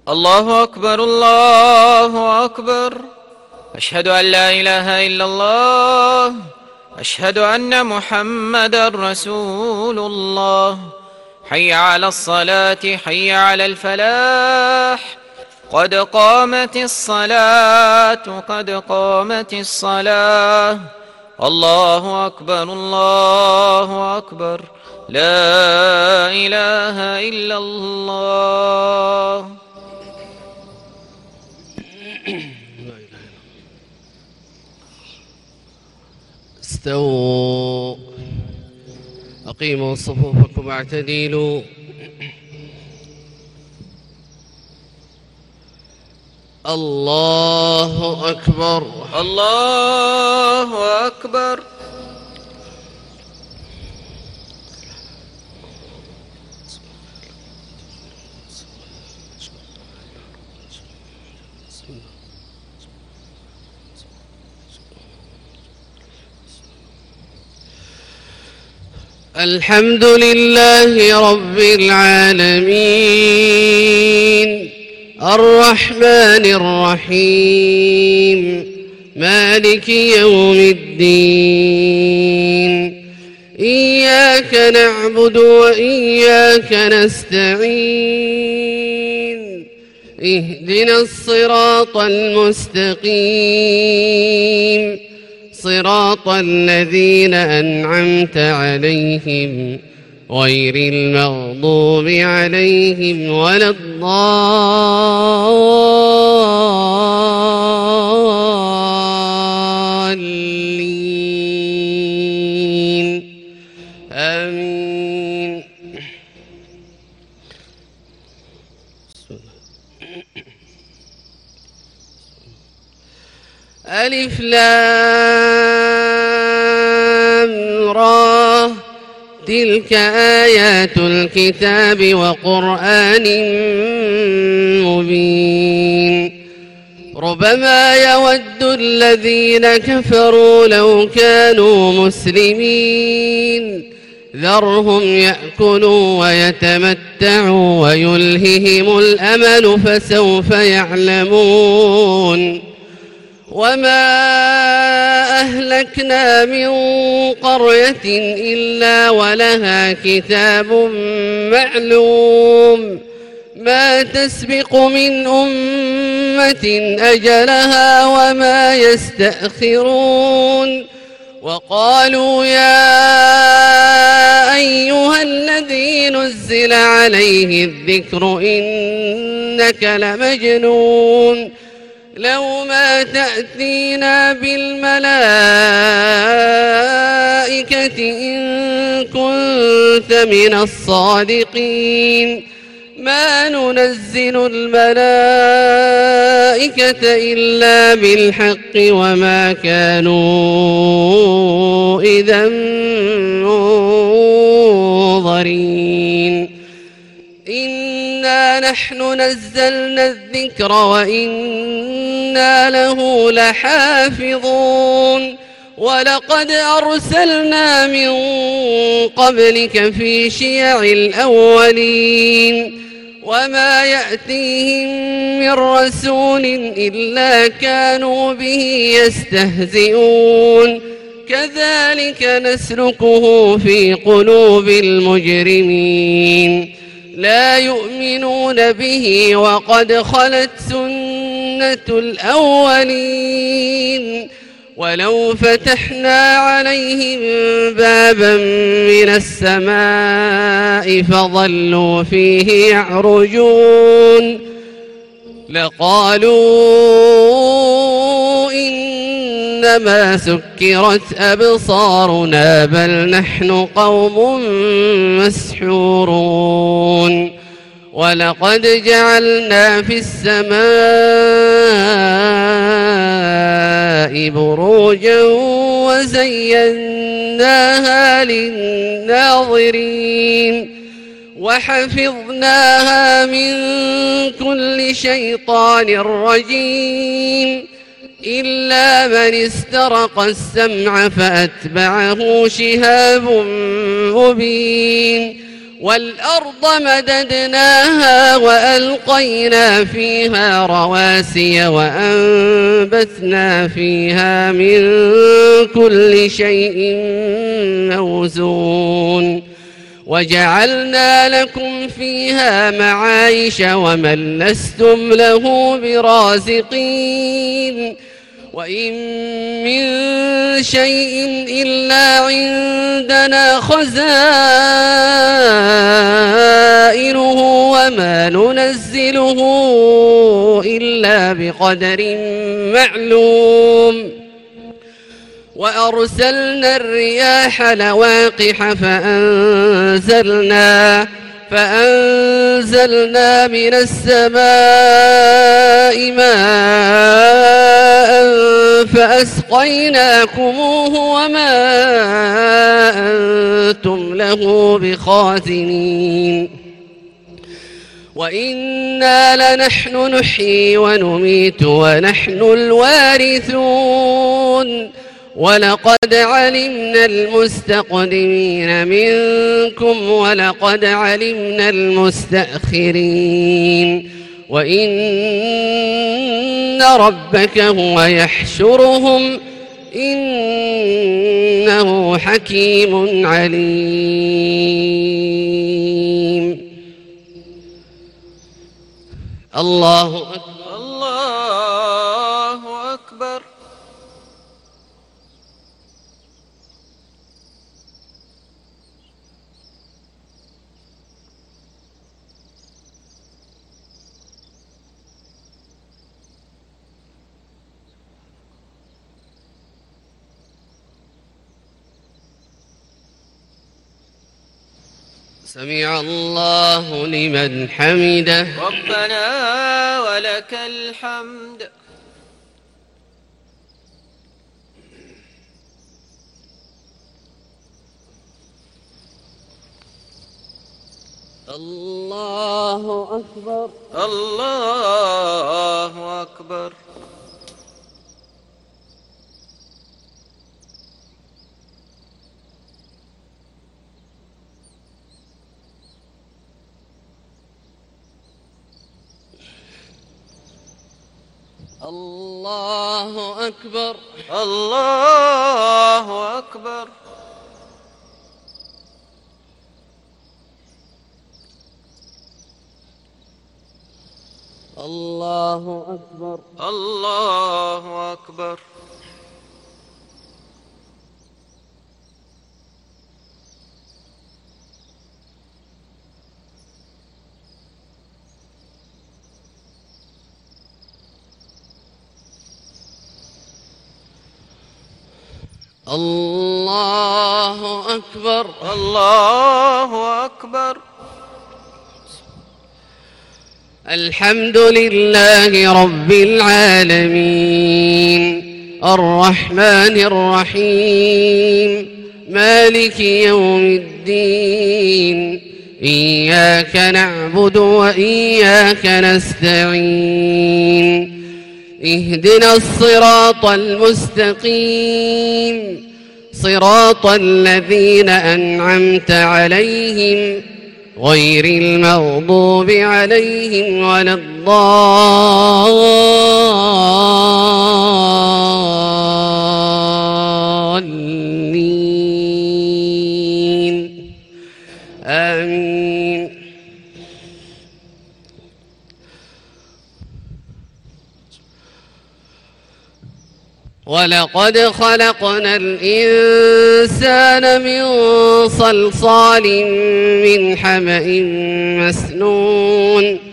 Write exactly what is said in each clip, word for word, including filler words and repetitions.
الله أكبر الله أكبر. أشهد أن لا إله إلا الله. أشهد أن محمدا رسول الله. حي على الصلاة حي على الفلاح. قد قامت الصلاة قد قامت الصلاة. الله أكبر الله أكبر. لا إله إلا الله. استووا، أقيموا صفوفكم واعتدلوا. الله أكبر الله أكبر. الحمد لله رب العالمين، الرحمن الرحيم، مالك يوم الدين. إياك نعبد وإياك نستعين، اهدنا الصراط المستقيم، صراط الذين أنعمت عليهم غير المغضوب عليهم ولا الضالين. آمين. ألف لام را، تلك آيات الكتاب وقرآن مبين. ربما يود الذين كفروا لو كانوا مسلمين، ذرهم يأكلوا ويتمتعوا ويلههم الأمل فسوف يعلمون. وما أهلكنا من قرية إلا ولها كتاب معلوم، ما تسبق من أمة أجلها وما يستأخرون. وقالوا يا أيها الذي نزل عليه الذكر إنك لمجنون، لو ما تأتينا بالملائكة إن كنت من الصادقين، ما ننزل الملائكة إلا بالحق وما كانوا إذا منظرين. إنا نحن نزلنا الذكر وإنا له لحافظون. ولقد أرسلنا من قبلك في شيع الأولين، وما يأتيهم من رسول إلا كانوا به يستهزئون. كذلك نسلكه في قلوب المجرمين، لا يؤمنون به وقد خلت سنة الأولين. ولو فتحنا عليهم بابا من السماء فظلوا فيه يعرجون لقالوا إنما سكرت أبصارنا بل نحن قوم مسحورون. ولقد جعلنا في السماء بروجا وزيناها للناظرين وحفظناها من كل شيطان رجيم إلا من استرق السمع فأتبعه شهاب مبين. والأرض مددناها وألقينا فيها رواسي وأنبتنا فيها من كل شيء موزون وجعلنا لكم فيها معايش ومن لستم له برازقين وإن من شيء إلا عندنا خزائنه وما ننزله إلا بقدر معلوم وأرسلنا الرياح لواقح فأنزلنا فأنزلنا من السماء ماء فأسقيناكموه وما أنتم له بخازنين وإنا لنحن نحيي ونميت ونحن الوارثون ولقد علمنا المستقدمين منكم ولقد علمنا المستأخرين وإن ربك هو يحشرهم إنه حكيم عليم. الله أكبر. الله أكبر. سمع الله لمن حمده. ربنا ولك الحمد. الله أكبر. الله أكبر. الله أكبر. الله أكبر. الله أكبر. الله أكبر. الله أكبر. الله أكبر. الحمد لله رب العالمين الرحمن الرحيم مالك يوم الدين إياك نعبد وإياك نستعين اهدنا الصراط المستقيم صراط الذين أنعمت عليهم غير المغضوب عليهم ولا الضالين آمين. ولقد خلقنا الإنسان من صلصال من حمأ مسنون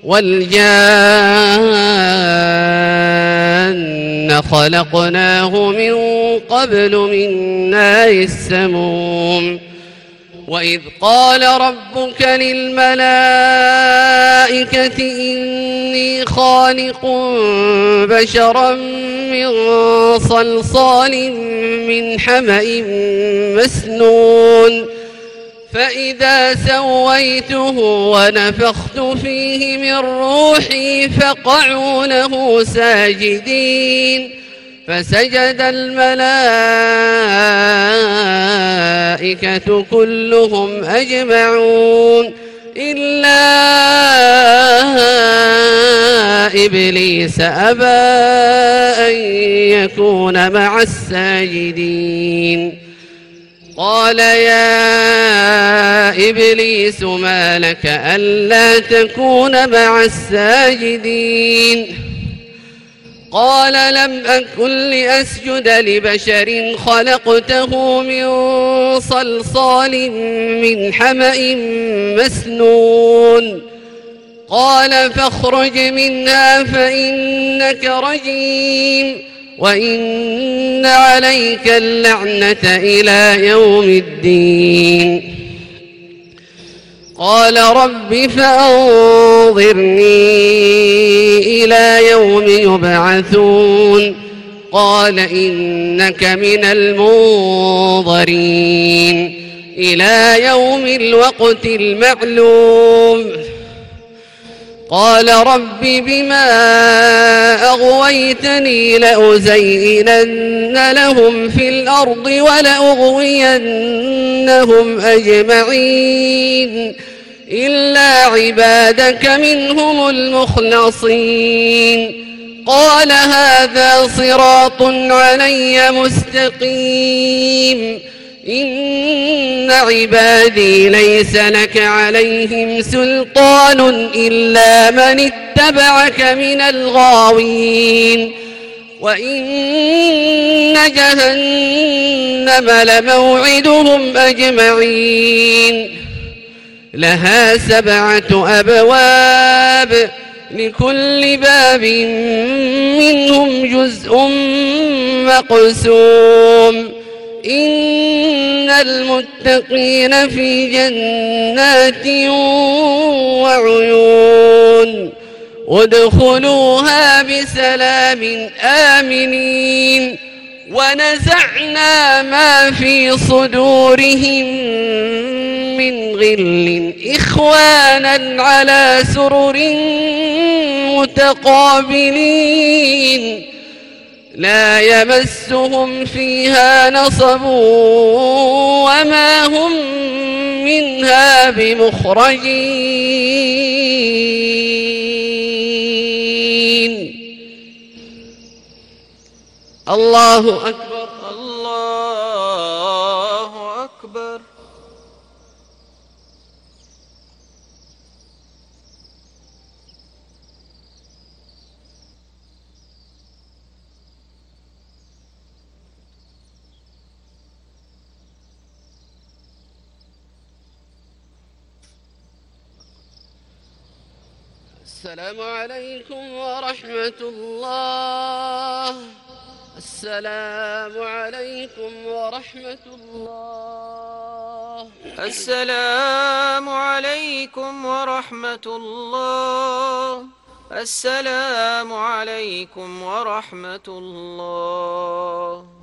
والجان خلقناه من قبل من نار السموم وإذ قال ربك للملائكة إني خالق بشرا من صلصال من حمأ مسنون فإذا سويته ونفخت فيه من روحي فقعوا له ساجدين فسجد الملائكة كلهم أجمعون إلا إبليس أبى أن يكون مع الساجدين. قال يا إبليس ما لك ألا تكون مع الساجدين؟ قال لم أكن لأسجد لبشر خلقته من صلصال من حمأ مسنون. قال فاخرج منها فإنك رجيم وإن عليك اللعنة إلى يوم الدين. قال رب فأنظرني إلى يوم يبعثون. قال إنك من المنظرين إلى يوم الوقت المعلوم. قال رب بما أغويتني لأزينن لهم في الأرض ولأغوينهم أجمعين إلا عبادك منهم المخلصين. قال هذا صراط علي مستقيم إن عبادي ليس لك عليهم سلطان إلا من اتبعك من الغاوين. وإن جهنم لموعدهم أجمعين لها سبعة أبواب لكل باب منهم جزء مقسوم. إن المتقين في جنات وعيون ادخلوها بسلام آمنين. ونزعنا ما في صدورهم من غل إخوانا على سرر متقابلين لا يمسهم فيها نصب وما هم منها بمخرجين. الله أكبر. الله أكبر. السلام عليكم ورحمة الله. السلام عليكم ورحمة الله. السلام عليكم ورحمة الله. السلام عليكم ورحمة الله.